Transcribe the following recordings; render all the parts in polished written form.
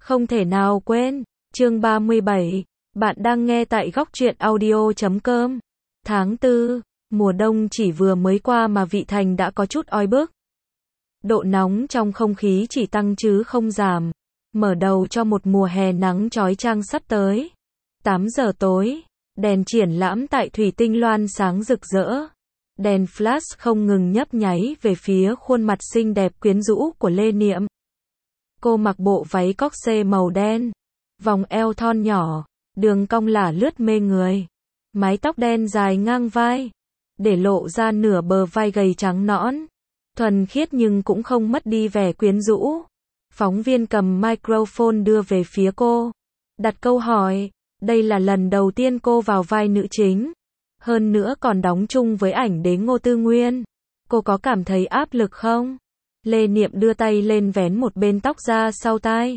Không thể nào quên. Chương 37. Bạn đang nghe tại góc truyện audio.com. Tháng 4, mùa đông chỉ vừa mới qua mà Vị Thành đã có chút oi bức. Độ nóng trong không khí chỉ tăng chứ không giảm. Mở đầu cho một mùa hè nắng chói chang sắp tới. 8 giờ tối, đèn triển lãm tại Thủy Tinh loan sáng rực rỡ. Đèn flash không ngừng nhấp nháy về phía khuôn mặt xinh đẹp quyến rũ của Lê Niệm. Cô mặc bộ váy corset màu đen, vòng eo thon nhỏ, đường cong lả lướt mê người. Mái tóc đen dài ngang vai, để lộ ra nửa bờ vai gầy trắng nõn. Thuần khiết nhưng cũng không mất đi vẻ quyến rũ. Phóng viên cầm microphone đưa về phía cô, đặt câu hỏi. Đây là lần đầu tiên cô vào vai nữ chính, hơn nữa còn đóng chung với ảnh đế Ngô Tư Nguyên. Cô có cảm thấy áp lực không? Lê Niệm đưa tay lên vén một bên tóc ra sau tai.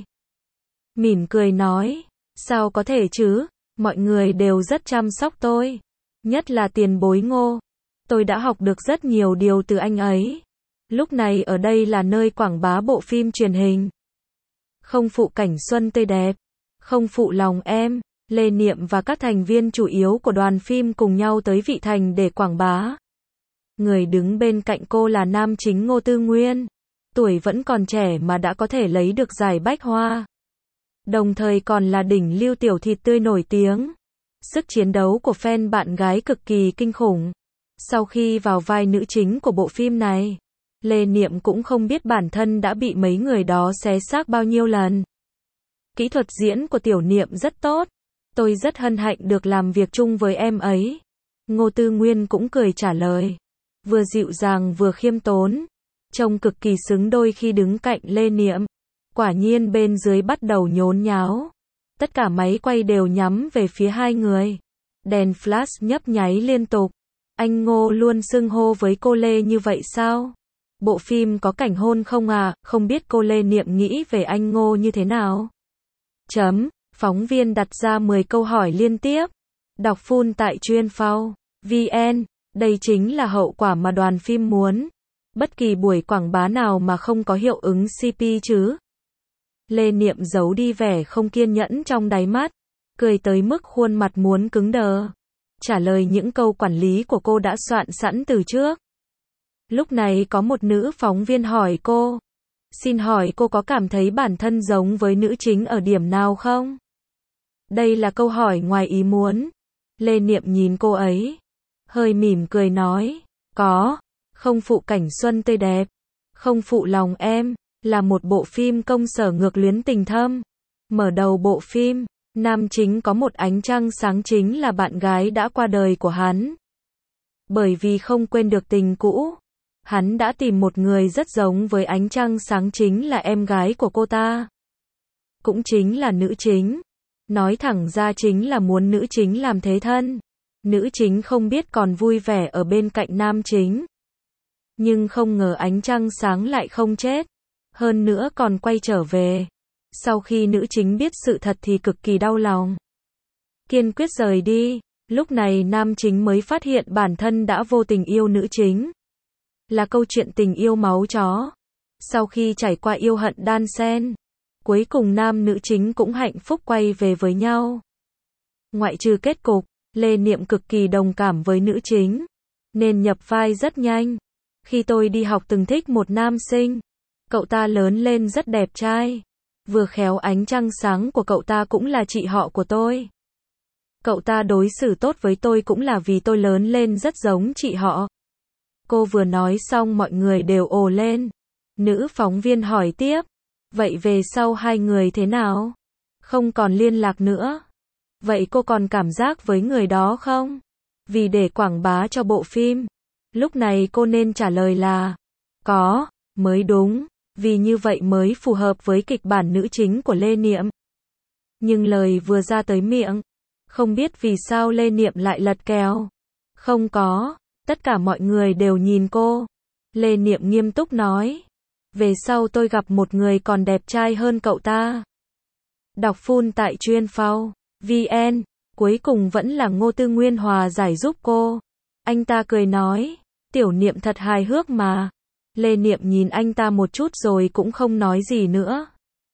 Mỉm cười nói, sao có thể chứ, mọi người đều rất chăm sóc tôi. Nhất là tiền bối Ngô. Tôi đã học được rất nhiều điều từ anh ấy. Lúc này ở đây là nơi quảng bá bộ phim truyền hình. Không phụ cảnh xuân tươi đẹp, không phụ lòng em. Lê Niệm và các thành viên chủ yếu của đoàn phim cùng nhau tới Vị Thành để quảng bá. Người đứng bên cạnh cô là nam chính Ngô Tư Nguyên. Tuổi vẫn còn trẻ mà đã có thể lấy được giải Bách Hoa. Đồng thời còn là đỉnh lưu tiểu thịt tươi nổi tiếng. Sức chiến đấu của fan bạn gái cực kỳ kinh khủng. Sau khi vào vai nữ chính của bộ phim này, Lê Niệm cũng không biết bản thân đã bị mấy người đó xé xác bao nhiêu lần. Kỹ thuật diễn của tiểu Niệm rất tốt. Tôi rất hân hạnh được làm việc chung với em ấy. Ngô Tư Nguyên cũng cười trả lời. Vừa dịu dàng vừa khiêm tốn. Trông cực kỳ xứng đôi khi đứng cạnh Lê Niệm. Quả nhiên bên dưới bắt đầu nhốn nháo. Tất cả máy quay đều nhắm về phía hai người. Đèn flash nhấp nháy liên tục. Anh Ngô luôn xưng hô với cô Lê như vậy sao? Bộ phim có cảnh hôn không à? Không biết cô Lê Niệm nghĩ về anh Ngô như thế nào? Phóng viên đặt ra 10 câu hỏi liên tiếp. Đọc full tại chuyên.phao.vn. Đây chính là hậu quả mà đoàn phim muốn. Bất kỳ buổi quảng bá nào mà không có hiệu ứng CP chứ. Lê Niệm giấu đi vẻ không kiên nhẫn trong đáy mắt. Cười tới mức khuôn mặt muốn cứng đờ. Trả lời những câu quản lý của cô đã soạn sẵn từ trước. Lúc này có một nữ phóng viên hỏi cô. Xin hỏi cô có cảm thấy bản thân giống với nữ chính ở điểm nào không? Đây là câu hỏi ngoài ý muốn. Lê Niệm nhìn cô ấy, hơi mỉm cười nói, có. Không phụ cảnh xuân tươi đẹp, không phụ lòng em, là một bộ phim công sở ngược luyến tình thâm. Mở đầu bộ phim, nam chính có một ánh trăng sáng chính là bạn gái đã qua đời của hắn. Bởi vì không quên được tình cũ, hắn đã tìm một người rất giống với ánh trăng sáng chính là em gái của cô ta. Cũng chính là nữ chính. Nói thẳng ra chính là muốn nữ chính làm thế thân. Nữ chính không biết còn vui vẻ ở bên cạnh nam chính. Nhưng không ngờ ánh trăng sáng lại không chết. Hơn nữa còn quay trở về. Sau khi nữ chính biết sự thật thì cực kỳ đau lòng. Kiên quyết rời đi. Lúc này nam chính mới phát hiện bản thân đã vô tình yêu nữ chính. Là câu chuyện tình yêu máu chó. Sau khi trải qua yêu hận đan xen, cuối cùng nam nữ chính cũng hạnh phúc quay về với nhau. Ngoại trừ kết cục, Lê Niệm cực kỳ đồng cảm với nữ chính, nên nhập vai rất nhanh. Khi tôi đi học từng thích một nam sinh. Cậu ta lớn lên rất đẹp trai. Vừa khéo ánh trăng sáng của cậu ta cũng là chị họ của tôi. Cậu ta đối xử tốt với tôi cũng là vì tôi lớn lên rất giống chị họ. Cô vừa nói xong mọi người đều ồ lên. Nữ phóng viên hỏi tiếp. Vậy về sau hai người thế nào? Không còn liên lạc nữa. Vậy cô còn cảm giác với người đó không? Vì để quảng bá cho bộ phim. Lúc này cô nên trả lời là có, mới đúng. Vì như vậy mới phù hợp với kịch bản nữ chính của Lê Niệm. Nhưng lời vừa ra tới miệng, không biết vì sao Lê Niệm lại lật kèo. Không có. Tất cả mọi người đều nhìn cô. Lê Niệm nghiêm túc nói. Về sau tôi gặp một người còn đẹp trai hơn cậu ta. Đọc full tại chuyên.phao.vn. Cuối cùng vẫn là Ngô Tư Nguyên hòa giải giúp cô. Anh ta cười nói. Tiểu Niệm thật hài hước mà. Lê Niệm nhìn anh ta một chút rồi cũng không nói gì nữa.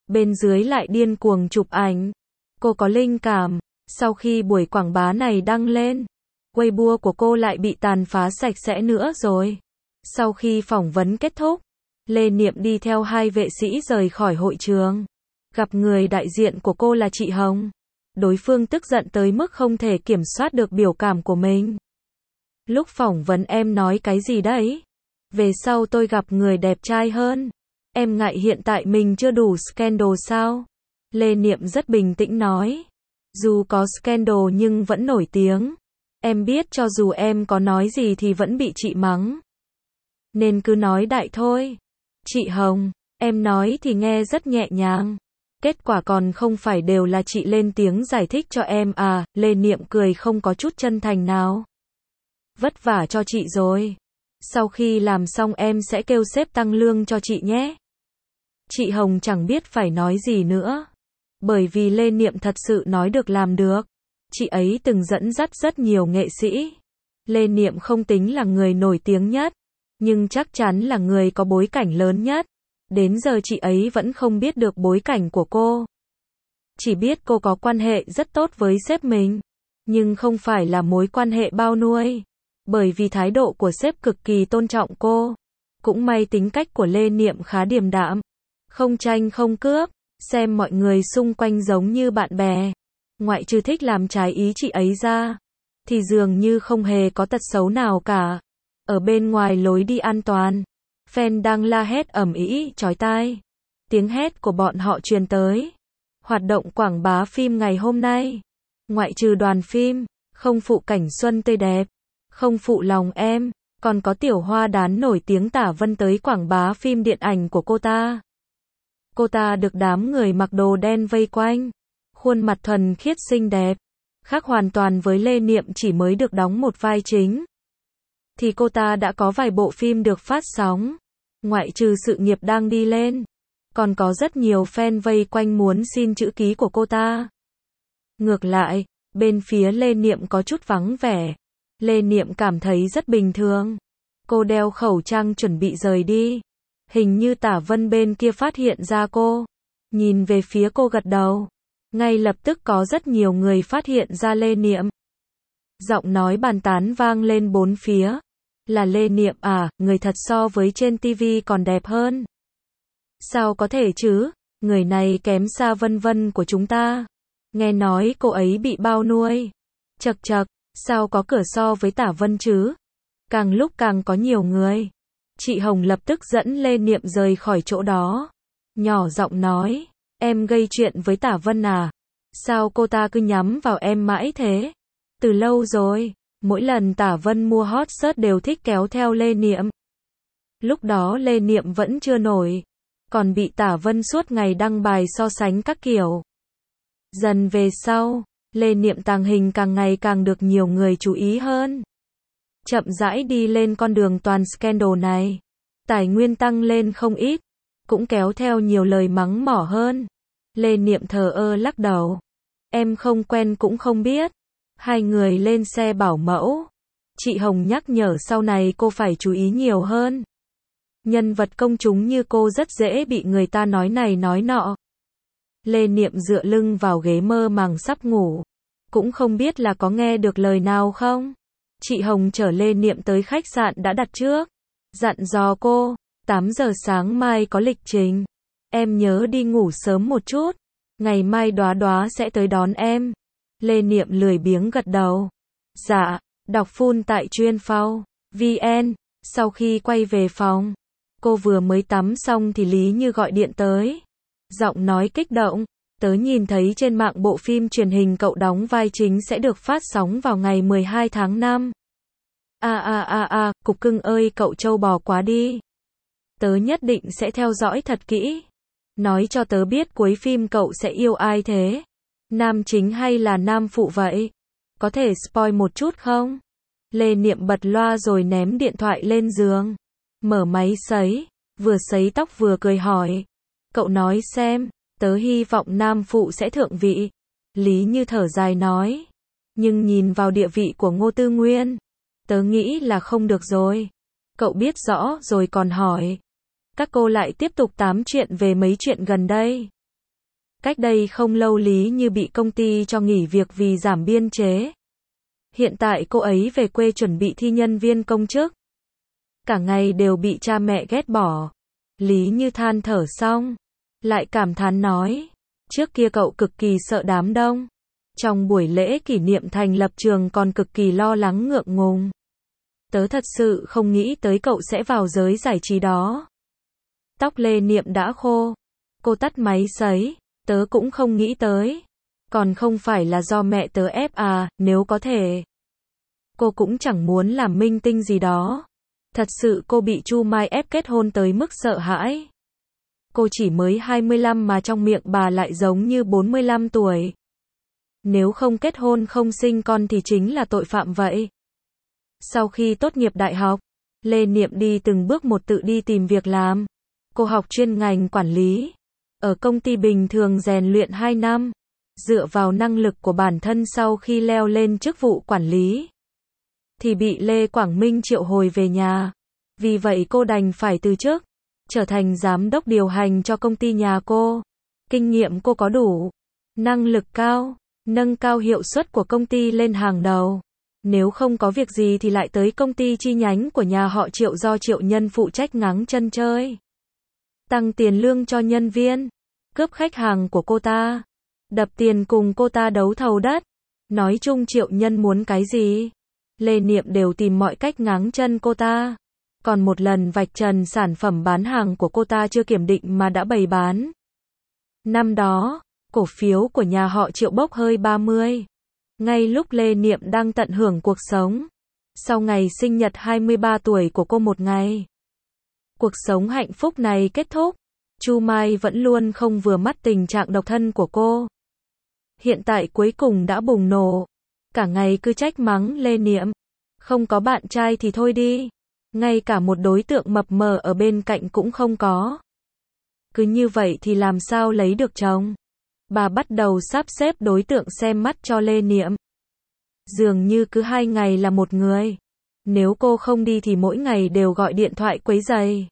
bên dưới lại điên cuồng chụp ảnh. Cô có linh cảm, sau khi buổi quảng bá này đăng lên, Weibo của cô lại bị tàn phá sạch sẽ nữa rồi. Sau khi phỏng vấn kết thúc, Lê Niệm đi theo hai vệ sĩ rời khỏi hội trường. Gặp người đại diện của cô là chị Hồng. Đối phương tức giận tới mức không thể kiểm soát được biểu cảm của mình. Lúc phỏng vấn em nói cái gì đấy? Về sau tôi gặp người đẹp trai hơn. Em ngại hiện tại mình chưa đủ scandal sao? Lê Niệm rất bình tĩnh nói. Dù có scandal nhưng vẫn nổi tiếng. Em biết cho dù em có nói gì thì vẫn bị chị mắng. Nên cứ nói đại thôi. Chị Hồng, em nói thì nghe rất nhẹ nhàng. Kết quả còn không phải đều là chị lên tiếng giải thích cho em à? Lê Niệm cười không có chút chân thành nào. Vất vả cho chị rồi. Sau khi làm xong em sẽ kêu sếp tăng lương cho chị nhé. Chị Hồng chẳng biết phải nói gì nữa. Bởi vì Lê Niệm thật sự nói được làm được. Chị ấy từng dẫn dắt rất nhiều nghệ sĩ. Lê Niệm không tính là người nổi tiếng nhất, nhưng chắc chắn là người có bối cảnh lớn nhất. Đến giờ chị ấy vẫn không biết được bối cảnh của cô. Chỉ biết cô có quan hệ rất tốt với sếp mình, nhưng không phải là mối quan hệ bao nuôi. Bởi vì thái độ của sếp cực kỳ tôn trọng cô. Cũng may tính cách của Lê Niệm khá điềm đạm, không tranh không cướp, xem mọi người xung quanh giống như bạn bè. Ngoại trừ thích làm trái ý chị ấy ra, thì dường như không hề có tật xấu nào cả. Ở bên ngoài lối đi an toàn, fan đang la hét ầm ĩ chói tai. Tiếng hét của bọn họ truyền tới. Hoạt động quảng bá phim ngày hôm nay, ngoại trừ đoàn phim Không phụ cảnh xuân tươi đẹp, Không phụ lòng em, còn có tiểu hoa đán nổi tiếng Tả Vân tới quảng bá phim điện ảnh của cô ta. Cô ta được đám người mặc đồ đen vây quanh, khuôn mặt thuần khiết xinh đẹp, khác hoàn toàn với Lê Niệm chỉ mới được đóng một vai chính. Thì cô ta đã có vài bộ phim được phát sóng, ngoại trừ sự nghiệp đang đi lên, còn có rất nhiều fan vây quanh muốn xin chữ ký của cô ta. Ngược lại, bên phía Lê Niệm có chút vắng vẻ. Lê Niệm cảm thấy rất bình thường. Cô đeo khẩu trang chuẩn bị rời đi. Hình như Tả Vân bên kia phát hiện ra cô. Nhìn về phía cô gật đầu. Ngay lập tức có rất nhiều người phát hiện ra Lê Niệm. Giọng nói bàn tán vang lên bốn phía. Là Lê Niệm à, người thật so với trên TV còn đẹp hơn. Sao có thể chứ, người này kém xa Vân Vân của chúng ta. Nghe nói cô ấy bị bao nuôi. Chậc chậc, sao có cửa so với Tả Vân chứ? Càng lúc càng có nhiều người. Chị Hồng lập tức dẫn Lê Niệm rời khỏi chỗ đó. Nhỏ giọng nói, em gây chuyện với Tả Vân à? Sao cô ta cứ nhắm vào em mãi thế? Từ lâu rồi, mỗi lần Tả Vân mua hot search đều thích kéo theo Lê Niệm. Lúc đó Lê Niệm vẫn chưa nổi, còn bị Tả Vân suốt ngày đăng bài so sánh các kiểu. Dần về sau, Lê Niệm tàng hình càng ngày càng được nhiều người chú ý hơn. Chậm rãi đi lên con đường toàn scandal này. Tài nguyên tăng lên không ít, cũng kéo theo nhiều lời mắng mỏ hơn. Lê Niệm thờ ơ lắc đầu. Em không quen cũng không biết. Hai người lên xe bảo mẫu. Chị Hồng nhắc nhở sau này cô phải chú ý nhiều hơn. Nhân vật công chúng như cô rất dễ bị người ta nói này nói nọ. Lê Niệm dựa lưng vào ghế mơ màng sắp ngủ. Cũng không biết là có nghe được lời nào không. Chị Hồng chở Lê Niệm tới khách sạn đã đặt trước. Dặn dò cô, 8 giờ sáng mai có lịch trình. Em nhớ đi ngủ sớm một chút. Ngày mai Đóa Đóa sẽ tới đón em. Lê Niệm lười biếng gật đầu. Dạ, đọc full tại chuyên phao VN. Sau khi quay về phòng, cô vừa mới tắm xong thì Lý Như gọi điện tới. Giọng nói kích động. Tớ nhìn thấy trên mạng bộ phim truyền hình cậu đóng vai chính sẽ được phát sóng vào ngày 12 tháng 5. Cục cưng ơi cậu trâu bò quá đi. Tớ nhất định sẽ theo dõi thật kỹ. Nói cho tớ biết cuối phim cậu sẽ yêu ai thế? Nam chính hay là nam phụ vậy? Có thể spoil một chút không? Lê Niệm bật loa rồi ném điện thoại lên giường. Mở máy sấy, vừa sấy tóc vừa cười hỏi. Cậu nói xem, tớ hy vọng nam phụ sẽ thượng vị. Lý Như thở dài nói. Nhưng nhìn vào địa vị của Ngô Tư Nguyên, tớ nghĩ là không được rồi. Cậu biết rõ rồi còn hỏi. Các cô lại tiếp tục tám chuyện về mấy chuyện gần đây. Cách đây không lâu Lý Như bị công ty cho nghỉ việc vì giảm biên chế. Hiện tại cô ấy về quê chuẩn bị thi nhân viên công chức. Cả ngày đều bị cha mẹ ghét bỏ. Lý Như than thở xong, lại cảm thán nói, trước kia cậu cực kỳ sợ đám đông. Trong buổi lễ kỷ niệm thành lập trường còn cực kỳ lo lắng ngượng ngùng. Tớ thật sự không nghĩ tới cậu sẽ vào giới giải trí đó. Tóc Lê Niệm đã khô. Cô tắt máy sấy. Tớ cũng không nghĩ tới. Còn không phải là do mẹ tớ ép à, nếu có thể. Cô cũng chẳng muốn làm minh tinh gì đó. Thật sự cô bị Chu Mai ép kết hôn tới mức sợ hãi. Cô chỉ mới 25 mà trong miệng bà lại giống như 45 tuổi. Nếu không kết hôn không sinh con thì chính là tội phạm vậy. Sau khi tốt nghiệp đại học, Lê Niệm đi từng bước một tự đi tìm việc làm. Cô học chuyên ngành quản lý. Ở công ty bình thường rèn luyện 2 năm. Dựa vào năng lực của bản thân sau khi leo lên chức vụ quản lý, thì bị Lê Quảng Minh triệu hồi về nhà. Vì vậy cô đành phải từ chức, trở thành giám đốc điều hành cho công ty nhà cô. Kinh nghiệm cô có đủ, năng lực cao, nâng cao hiệu suất của công ty lên hàng đầu. Nếu không có việc gì thì lại tới công ty chi nhánh của nhà họ Triệu do Triệu Nhân phụ trách ngáng chân chơi. Tăng tiền lương cho nhân viên, cướp khách hàng của cô ta, đập tiền cùng cô ta đấu thầu đất. Nói chung Triệu Nhân muốn cái gì, Lê Niệm đều tìm mọi cách ngáng chân cô ta. Còn một lần vạch trần sản phẩm bán hàng của cô ta chưa kiểm định mà đã bày bán. Năm đó, cổ phiếu của nhà họ Triệu bốc hơi 30. Ngay lúc Lê Niệm đang tận hưởng cuộc sống. Sau ngày sinh nhật 23 tuổi của cô một ngày. Cuộc sống hạnh phúc này kết thúc. Chu Mai vẫn luôn không vừa mắt tình trạng độc thân của cô. Hiện tại cuối cùng đã bùng nổ. Cả ngày cứ trách mắng Lê Niệm. Không có bạn trai thì thôi đi. Ngay cả một đối tượng mập mờ ở bên cạnh cũng không có. Cứ như vậy thì làm sao lấy được chồng. Bà bắt đầu sắp xếp đối tượng xem mắt cho Lê Niệm. Dường như cứ 2 ngày là một người. Nếu cô không đi thì mỗi ngày đều gọi điện thoại quấy rầy.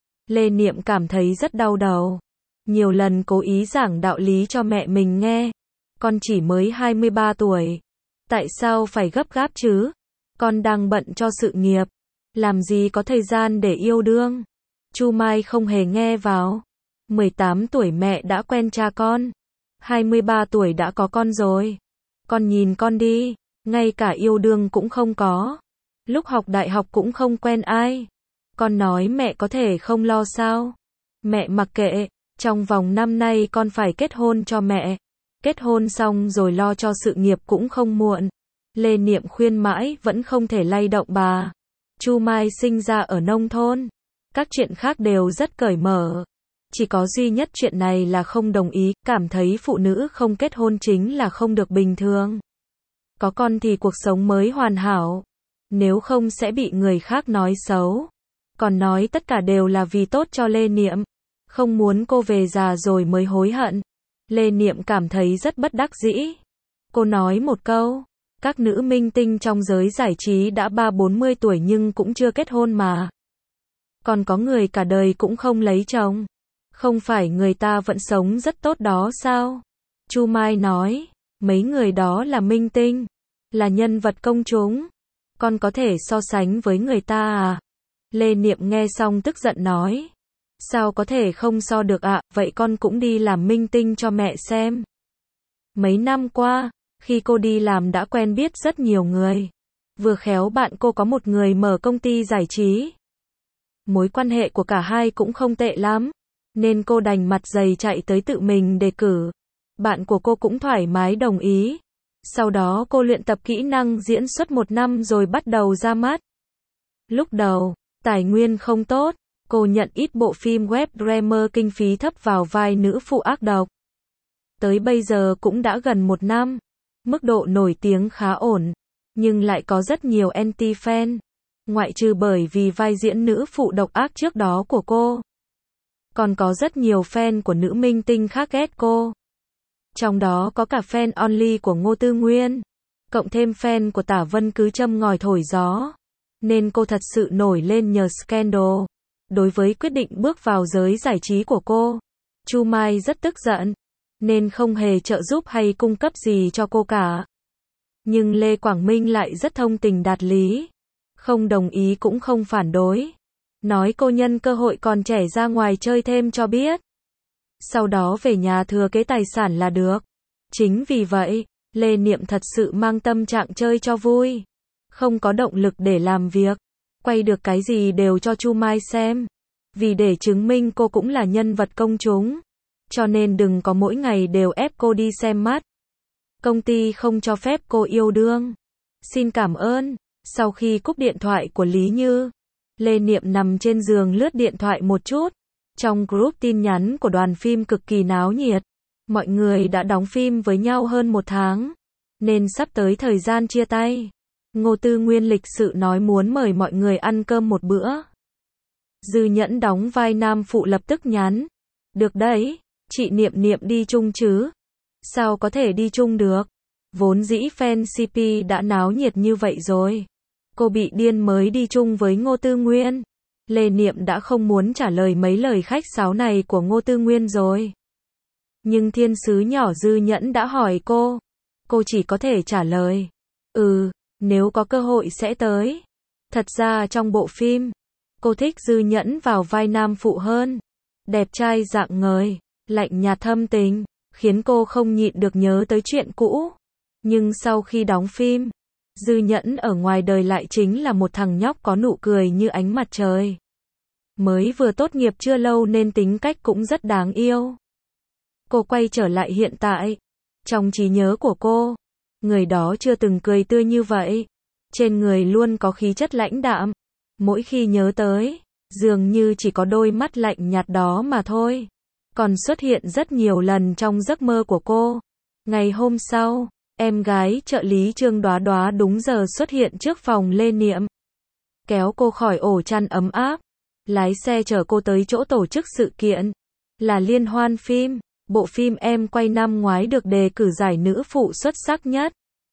Lê Niệm cảm thấy rất đau đầu. Nhiều lần cố ý giảng đạo lý cho mẹ mình nghe. Con chỉ mới 23 tuổi. Tại sao phải gấp gáp chứ? Con đang bận cho sự nghiệp. Làm gì có thời gian để yêu đương. Chu Mai không hề nghe vào. 18 tuổi mẹ đã quen cha con. 23 tuổi đã có con rồi. Con nhìn con đi, ngay cả yêu đương cũng không có. Lúc học đại học cũng không quen ai. Con nói mẹ có thể không lo sao? Mẹ mặc kệ, trong vòng năm nay con phải kết hôn cho mẹ. Kết hôn xong rồi lo cho sự nghiệp cũng không muộn. Lê Niệm khuyên mãi vẫn không thể lay động bà. Chu Mai sinh ra ở nông thôn. Các chuyện khác đều rất cởi mở. Chỉ có duy nhất chuyện này là không đồng ý, cảm thấy phụ nữ không kết hôn chính là không được bình thường. Có con thì cuộc sống mới hoàn hảo. Nếu không sẽ bị người khác nói xấu. Còn nói tất cả đều là vì tốt cho Lê Niệm. Không muốn cô về già rồi mới hối hận. Lê Niệm cảm thấy rất bất đắc dĩ. Cô nói một câu. Các nữ minh tinh trong giới giải trí đã 30-40 tuổi nhưng cũng chưa kết hôn mà. Còn có người cả đời cũng không lấy chồng. Không phải người ta vẫn sống rất tốt đó sao? Chu Mai nói, mấy người đó là minh tinh, là nhân vật công chúng. Con có thể so sánh với người ta à? Lê Niệm nghe xong tức giận nói, sao có thể không so được ạ, vậy con cũng đi làm minh tinh cho mẹ xem. Mấy năm qua, khi cô đi làm đã quen biết rất nhiều người. Vừa khéo bạn cô có một người mở công ty giải trí. Mối quan hệ của cả hai cũng không tệ lắm. Nên cô đành mặt dày chạy tới tự mình đề cử. Bạn của cô cũng thoải mái đồng ý. Sau đó cô luyện tập kỹ năng diễn xuất 1 năm rồi bắt đầu ra mắt. Lúc đầu, tài nguyên không tốt. Cô nhận ít bộ phim web drama kinh phí thấp vào vai nữ phụ ác độc. Tới bây giờ cũng đã gần 1 năm. Mức độ nổi tiếng khá ổn. Nhưng lại có rất nhiều anti-fan. Ngoại trừ bởi vì vai diễn nữ phụ độc ác trước đó của cô. Còn có rất nhiều fan của nữ minh tinh khác ghét cô. Trong đó có cả fan only của Ngô Tư Nguyên. Cộng thêm fan của Tả Vân cứ châm ngòi thổi gió. Nên cô thật sự nổi lên nhờ scandal. Đối với quyết định bước vào giới giải trí của cô, Chu Mai rất tức giận. nên không hề trợ giúp hay cung cấp gì cho cô cả. Nhưng Lê Quảng Minh lại rất thông tình đạt lý, không đồng ý cũng không phản đối. Nói cô nhân cơ hội còn trẻ ra ngoài chơi thêm cho biết. Sau đó về nhà thừa kế tài sản là được. Chính vì vậy, Lê Niệm thật sự mang tâm trạng chơi cho vui. Không có động lực để làm việc. Quay được cái gì đều cho Chu Mai xem. Vì để chứng minh cô cũng là nhân vật công chúng. Cho nên đừng có mỗi ngày đều ép cô đi xem mắt. Công ty không cho phép cô yêu đương. Xin cảm ơn. Sau khi cúp điện thoại của Lý Như, Lê Niệm nằm trên giường lướt điện thoại một chút. Trong group tin nhắn của đoàn phim cực kỳ náo nhiệt. Mọi người đã đóng phim với nhau hơn 1 tháng. Nên sắp tới thời gian chia tay. Ngô Tư Nguyên lịch sự nói muốn mời mọi người ăn cơm một bữa. Dư Nhẫn đóng vai nam phụ lập tức nhắn. Được đấy, chị Niệm Niệm đi chung chứ? Sao có thể đi chung được? Vốn dĩ fan CP đã náo nhiệt như vậy rồi. Cô bị điên mới đi chung với Ngô Tư Nguyên. Lê Niệm đã không muốn trả lời mấy lời khách sáo này của Ngô Tư Nguyên rồi. Nhưng thiên sứ nhỏ Dư Nhẫn đã hỏi cô. Cô chỉ có thể trả lời. Nếu có cơ hội sẽ tới. Thật ra trong bộ phim, cô thích Dư Nhẫn vào vai nam phụ hơn. Đẹp trai rạng ngời, lạnh nhạt thâm tình, khiến cô không nhịn được nhớ tới chuyện cũ. Nhưng sau khi đóng phim, Dư Nhẫn ở ngoài đời lại chính là một thằng nhóc có nụ cười như ánh mặt trời. Mới vừa tốt nghiệp chưa lâu nên tính cách cũng rất đáng yêu. Cô quay trở lại hiện tại. Trong trí nhớ của cô, người đó chưa từng cười tươi như vậy. Trên người luôn có khí chất lãnh đạm. Mỗi khi nhớ tới, dường như chỉ có đôi mắt lạnh nhạt đó mà thôi. Còn xuất hiện rất nhiều lần trong giấc mơ của cô. Ngày hôm sau, em gái trợ lý Trương Đoá Đoá đúng giờ xuất hiện trước phòng Lê Niệm. Kéo cô khỏi ổ chăn ấm áp. Lái xe chở cô tới chỗ tổ chức sự kiện. Là liên hoan phim. Bộ phim em quay năm ngoái được đề cử giải nữ phụ xuất sắc nhất.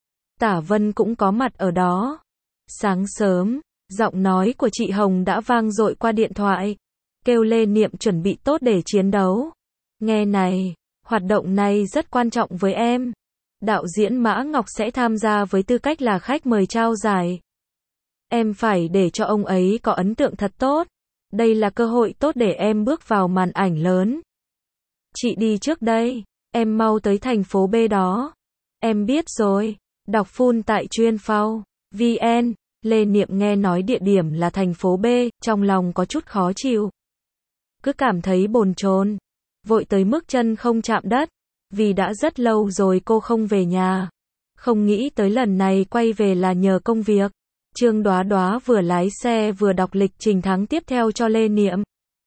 Tả Vân cũng có mặt ở đó. Sáng sớm, giọng nói của chị Hồng đã vang dội qua điện thoại. Kêu Lê Niệm chuẩn bị tốt để chiến đấu. Nghe này, hoạt động này rất quan trọng với em. Đạo diễn Mã Ngọc sẽ tham gia với tư cách là khách mời trao giải. Em phải để cho ông ấy có ấn tượng thật tốt. Đây là cơ hội tốt để em bước vào màn ảnh lớn. Chị đi trước đây, em mau tới thành phố B đó. Em biết rồi. Đọc full tại chuyên phao VN. Lê Niệm nghe nói địa điểm là thành phố B, trong lòng có chút khó chịu. Cứ cảm thấy bồn chồn, vội tới mức chân không chạm đất, vì đã rất lâu rồi cô không về nhà. Không nghĩ tới lần này quay về là nhờ công việc. Trương Đoá Đoá vừa lái xe vừa đọc lịch trình tháng tiếp theo cho Lê Niệm.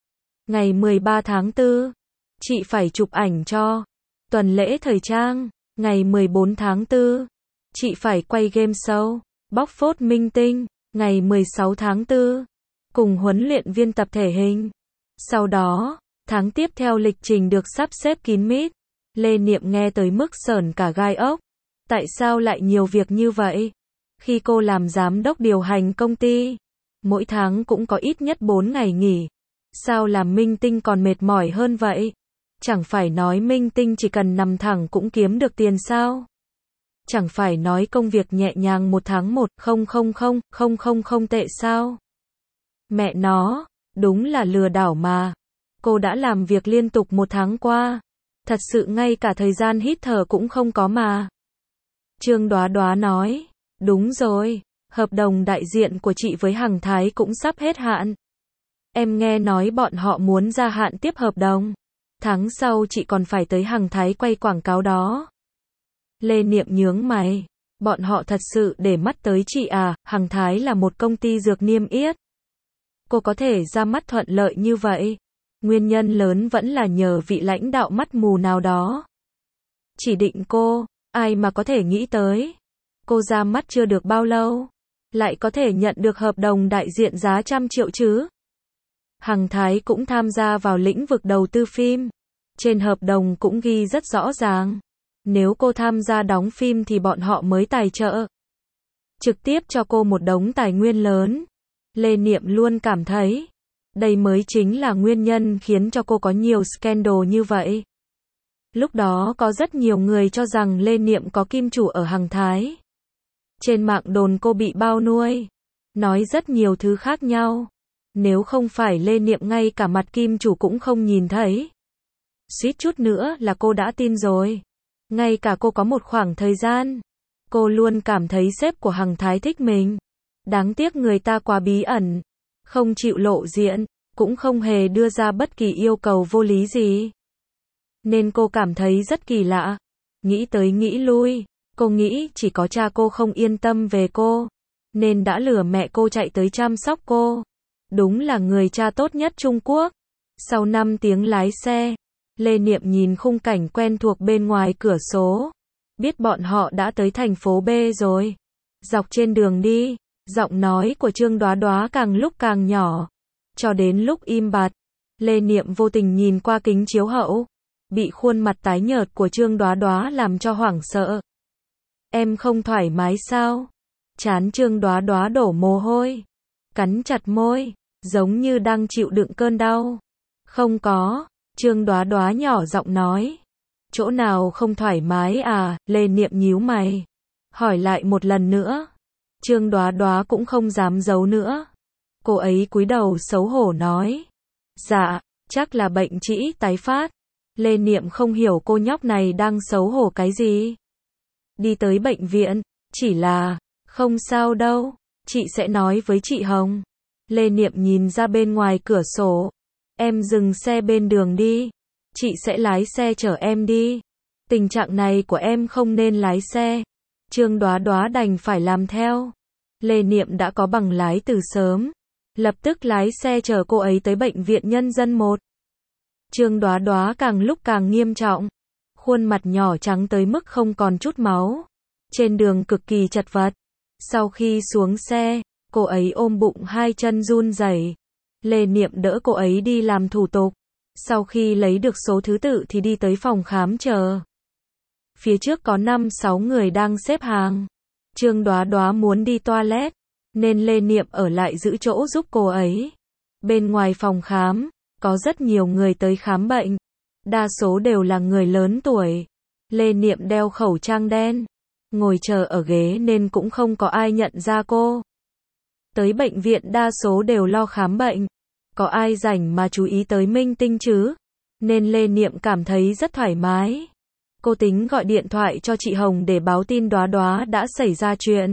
Ngày 13 tháng 4, chị phải chụp ảnh cho tuần lễ thời trang. Ngày 14 tháng 4, chị phải quay game show, bóc phốt minh tinh. Ngày 16 tháng 4, cùng huấn luyện viên tập thể hình. Sau đó, tháng tiếp theo lịch trình được sắp xếp kín mít. Lê Niệm nghe tới mức sởn cả gai ốc. Tại sao lại nhiều việc như vậy? Khi cô làm giám đốc điều hành công ty, mỗi tháng cũng có ít nhất 4 ngày nghỉ. Sao làm minh tinh còn mệt mỏi hơn vậy? Chẳng phải nói minh tinh chỉ cần nằm thẳng cũng kiếm được tiền sao? Chẳng phải nói công việc nhẹ nhàng 1 tháng 1,000,000 tệ sao? Mẹ nó, đúng là lừa đảo mà. Cô đã làm việc liên tục 1 tháng qua. Thật sự ngay cả thời gian hít thở cũng không có mà. Trương Đoá Đoá nói, đúng rồi, hợp đồng đại diện của chị với Hằng Thái cũng sắp hết hạn. Em nghe nói bọn họ muốn gia hạn tiếp hợp đồng. Tháng sau chị còn phải tới Hằng Thái quay quảng cáo đó. Lê Niệm nhướng mày. Bọn họ thật sự để mắt tới chị à? Hằng Thái là một công ty dược niêm yết. Cô có thể ra mắt thuận lợi như vậy. Nguyên nhân lớn vẫn là nhờ vị lãnh đạo mắt mù nào đó. Chỉ định cô, ai mà có thể nghĩ tới. Cô ra mắt chưa được bao lâu, lại có thể nhận được hợp đồng đại diện giá 100 triệu chứ. Hằng Thái cũng tham gia vào lĩnh vực đầu tư phim. Trên hợp đồng cũng ghi rất rõ ràng. Nếu cô tham gia đóng phim thì bọn họ mới tài trợ. Trực tiếp cho cô một đống tài nguyên lớn. Lê Niệm luôn cảm thấy, đây mới chính là nguyên nhân khiến cho cô có nhiều scandal như vậy. Lúc đó có rất nhiều người cho rằng Lê Niệm có kim chủ ở Hằng Thái. Trên mạng đồn cô bị bao nuôi, nói rất nhiều thứ khác nhau. Nếu không phải Lê Niệm ngay cả mặt kim chủ cũng không nhìn thấy, suýt chút nữa là cô đã tin rồi. Ngay cả cô có một khoảng thời gian, cô luôn cảm thấy sếp của Hằng Thái thích mình. Đáng tiếc người ta quá bí ẩn, không chịu lộ diện, cũng không hề đưa ra bất kỳ yêu cầu vô lý gì. Nên cô cảm thấy rất kỳ lạ. Nghĩ tới nghĩ lui, cô nghĩ chỉ có cha cô không yên tâm về cô, nên đã lừa mẹ cô chạy tới chăm sóc cô. Đúng là người cha tốt nhất Trung Quốc. Sau 5 tiếng lái xe, Lê Niệm nhìn khung cảnh quen thuộc bên ngoài cửa sổ. Biết bọn họ đã tới thành phố B rồi. Dọc trên đường đi, giọng nói của Trương Đoá Đoá càng lúc càng nhỏ. Cho đến lúc im bặt, Lê Niệm vô tình nhìn qua kính chiếu hậu. Bị khuôn mặt tái nhợt của Trương Đoá Đoá làm cho hoảng sợ. Em không thoải mái sao? Trán Trương Đoá Đoá đổ mồ hôi. Cắn chặt môi, giống như đang chịu đựng cơn đau. Không có, Trương Đoá Đoá nhỏ giọng nói. Chỗ nào không thoải mái à? Lê Niệm nhíu mày. Hỏi lại một lần nữa. Trương Đoá Đoá cũng không dám giấu nữa. Cô ấy cúi đầu xấu hổ nói. Dạ, chắc là bệnh trĩ tái phát. Lê Niệm không hiểu cô nhóc này đang xấu hổ cái gì. Đi tới bệnh viện, chỉ là, không sao đâu, chị sẽ nói với chị Hồng. Lê Niệm nhìn ra bên ngoài cửa sổ. Em dừng xe bên đường đi, chị sẽ lái xe chở em đi. Tình trạng này của em không nên lái xe. Trương Đoá Đoá đành phải làm theo. Lê Niệm đã có bằng lái từ sớm, lập tức lái xe chở cô ấy tới bệnh viện Nhân dân 1. Trương Đoá Đoá càng lúc càng nghiêm trọng, khuôn mặt nhỏ trắng tới mức không còn chút máu. Trên đường cực kỳ chật vật. Sau khi xuống xe, cô ấy ôm bụng hai chân run rẩy. Lê Niệm đỡ cô ấy đi làm thủ tục. Sau khi lấy được số thứ tự thì đi tới phòng khám chờ. Phía trước có 5-6 người đang xếp hàng. Trương Đoá Đoá muốn đi toilet, nên Lê Niệm ở lại giữ chỗ giúp cô ấy. Bên ngoài phòng khám, có rất nhiều người tới khám bệnh. Đa số đều là người lớn tuổi. Lê Niệm đeo khẩu trang đen, ngồi chờ ở ghế nên cũng không có ai nhận ra cô. Tới bệnh viện đa số đều lo khám bệnh. Có ai rảnh mà chú ý tới minh tinh chứ? Nên Lê Niệm cảm thấy rất thoải mái. Cô tính gọi điện thoại cho chị Hồng để báo tin Đoá Đoá đã xảy ra chuyện.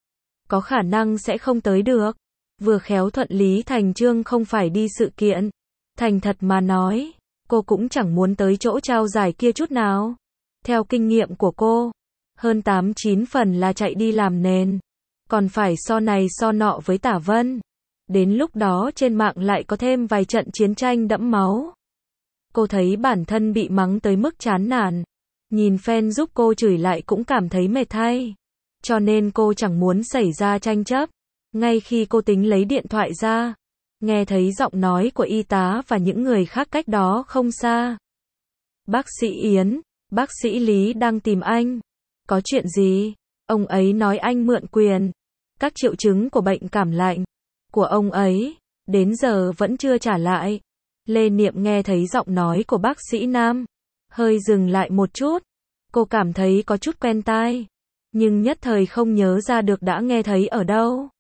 Có khả năng sẽ không tới được. Vừa khéo thuận lý thành trương không phải đi sự kiện. Thành thật mà nói, cô cũng chẳng muốn tới chỗ trao giải kia chút nào. Theo kinh nghiệm của cô, hơn 8-9 phần là chạy đi làm nền. Còn phải so này so nọ với Tả Vân. Đến lúc đó trên mạng lại có thêm vài trận chiến tranh đẫm máu. Cô thấy bản thân bị mắng tới mức chán nản. Nhìn fan giúp cô chửi lại cũng cảm thấy mệt thay. Cho nên cô chẳng muốn xảy ra tranh chấp. Ngay khi cô tính lấy điện thoại ra, nghe thấy giọng nói của y tá và những người khác cách đó không xa. Bác sĩ Yến, bác sĩ Lý đang tìm anh. Có chuyện gì? Ông ấy nói anh mượn quyền. Các triệu chứng của bệnh cảm lạnh của ông ấy, đến giờ vẫn chưa trả lại. Lê Niệm nghe thấy giọng nói của bác sĩ Nam, hơi dừng lại một chút. Cô cảm thấy có chút quen tai, nhưng nhất thời không nhớ ra được đã nghe thấy ở đâu.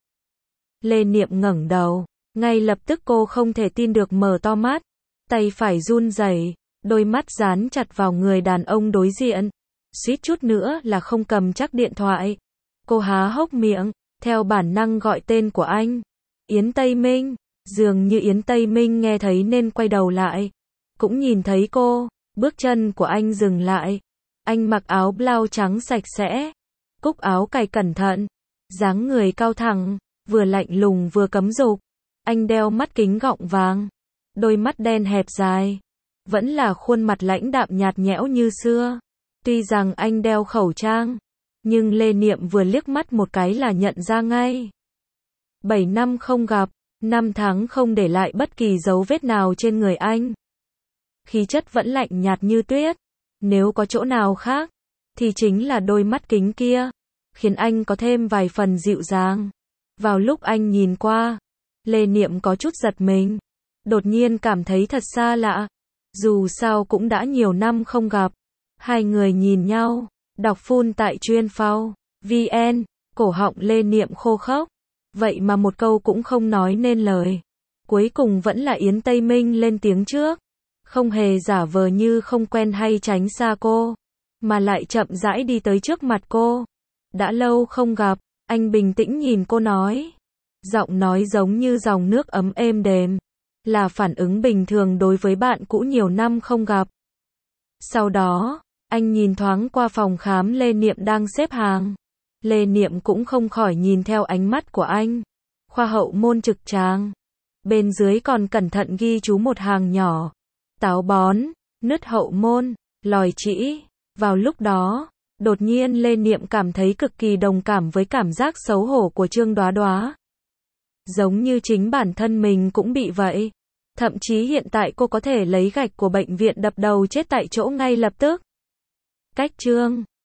Lê Niệm ngẩng đầu, ngay lập tức cô không thể tin được mở to mắt, tay phải run rẩy, đôi mắt dán chặt vào người đàn ông đối diện. Suýt chút nữa là không cầm chắc điện thoại. Cô há hốc miệng, theo bản năng gọi tên của anh. Yến Tây Minh. Dường như Yến Tây Minh nghe thấy nên quay đầu lại. Cũng nhìn thấy cô, bước chân của anh dừng lại. Anh mặc áo blau trắng sạch sẽ, cúc áo cài cẩn thận, dáng người cao thẳng, vừa lạnh lùng vừa cấm dục. Anh đeo mắt kính gọng vàng, đôi mắt đen hẹp dài, vẫn là khuôn mặt lãnh đạm nhạt nhẽo như xưa. Tuy rằng anh đeo khẩu trang, nhưng Lê Niệm vừa liếc mắt một cái là nhận ra ngay. 7 năm không gặp, 5 tháng không để lại bất kỳ dấu vết nào trên người anh. Khí chất vẫn lạnh nhạt như tuyết. Nếu có chỗ nào khác, thì chính là đôi mắt kính kia, khiến anh có thêm vài phần dịu dàng. Vào lúc anh nhìn qua, Lê Niệm có chút giật mình, đột nhiên cảm thấy thật xa lạ. Dù sao cũng đã nhiều năm không gặp. Hai người nhìn nhau, đọc full tại chuyên phao, VN, cổ họng Lê Niệm khô khốc. Vậy mà một câu cũng không nói nên lời. Cuối cùng vẫn là Yến Tây Minh lên tiếng trước. Không hề giả vờ như không quen hay tránh xa cô, mà lại chậm rãi đi tới trước mặt cô. Đã lâu không gặp, anh bình tĩnh nhìn cô nói. Giọng nói giống như dòng nước ấm êm đềm. Là phản ứng bình thường đối với bạn cũ nhiều năm không gặp. Sau đó, anh nhìn thoáng qua phòng khám Lê Niệm đang xếp hàng. Lê Niệm cũng không khỏi nhìn theo ánh mắt của anh. Khoa hậu môn trực tràng. Bên dưới còn cẩn thận ghi chú một hàng nhỏ. Táo bón, nứt hậu môn, lòi trĩ. Vào lúc đó, đột nhiên Lê Niệm cảm thấy cực kỳ đồng cảm với cảm giác xấu hổ của Trương Đoá Đoá. Giống như chính bản thân mình cũng bị vậy. Thậm chí hiện tại cô có thể lấy gạch của bệnh viện đập đầu chết tại chỗ ngay lập tức. Cách Trương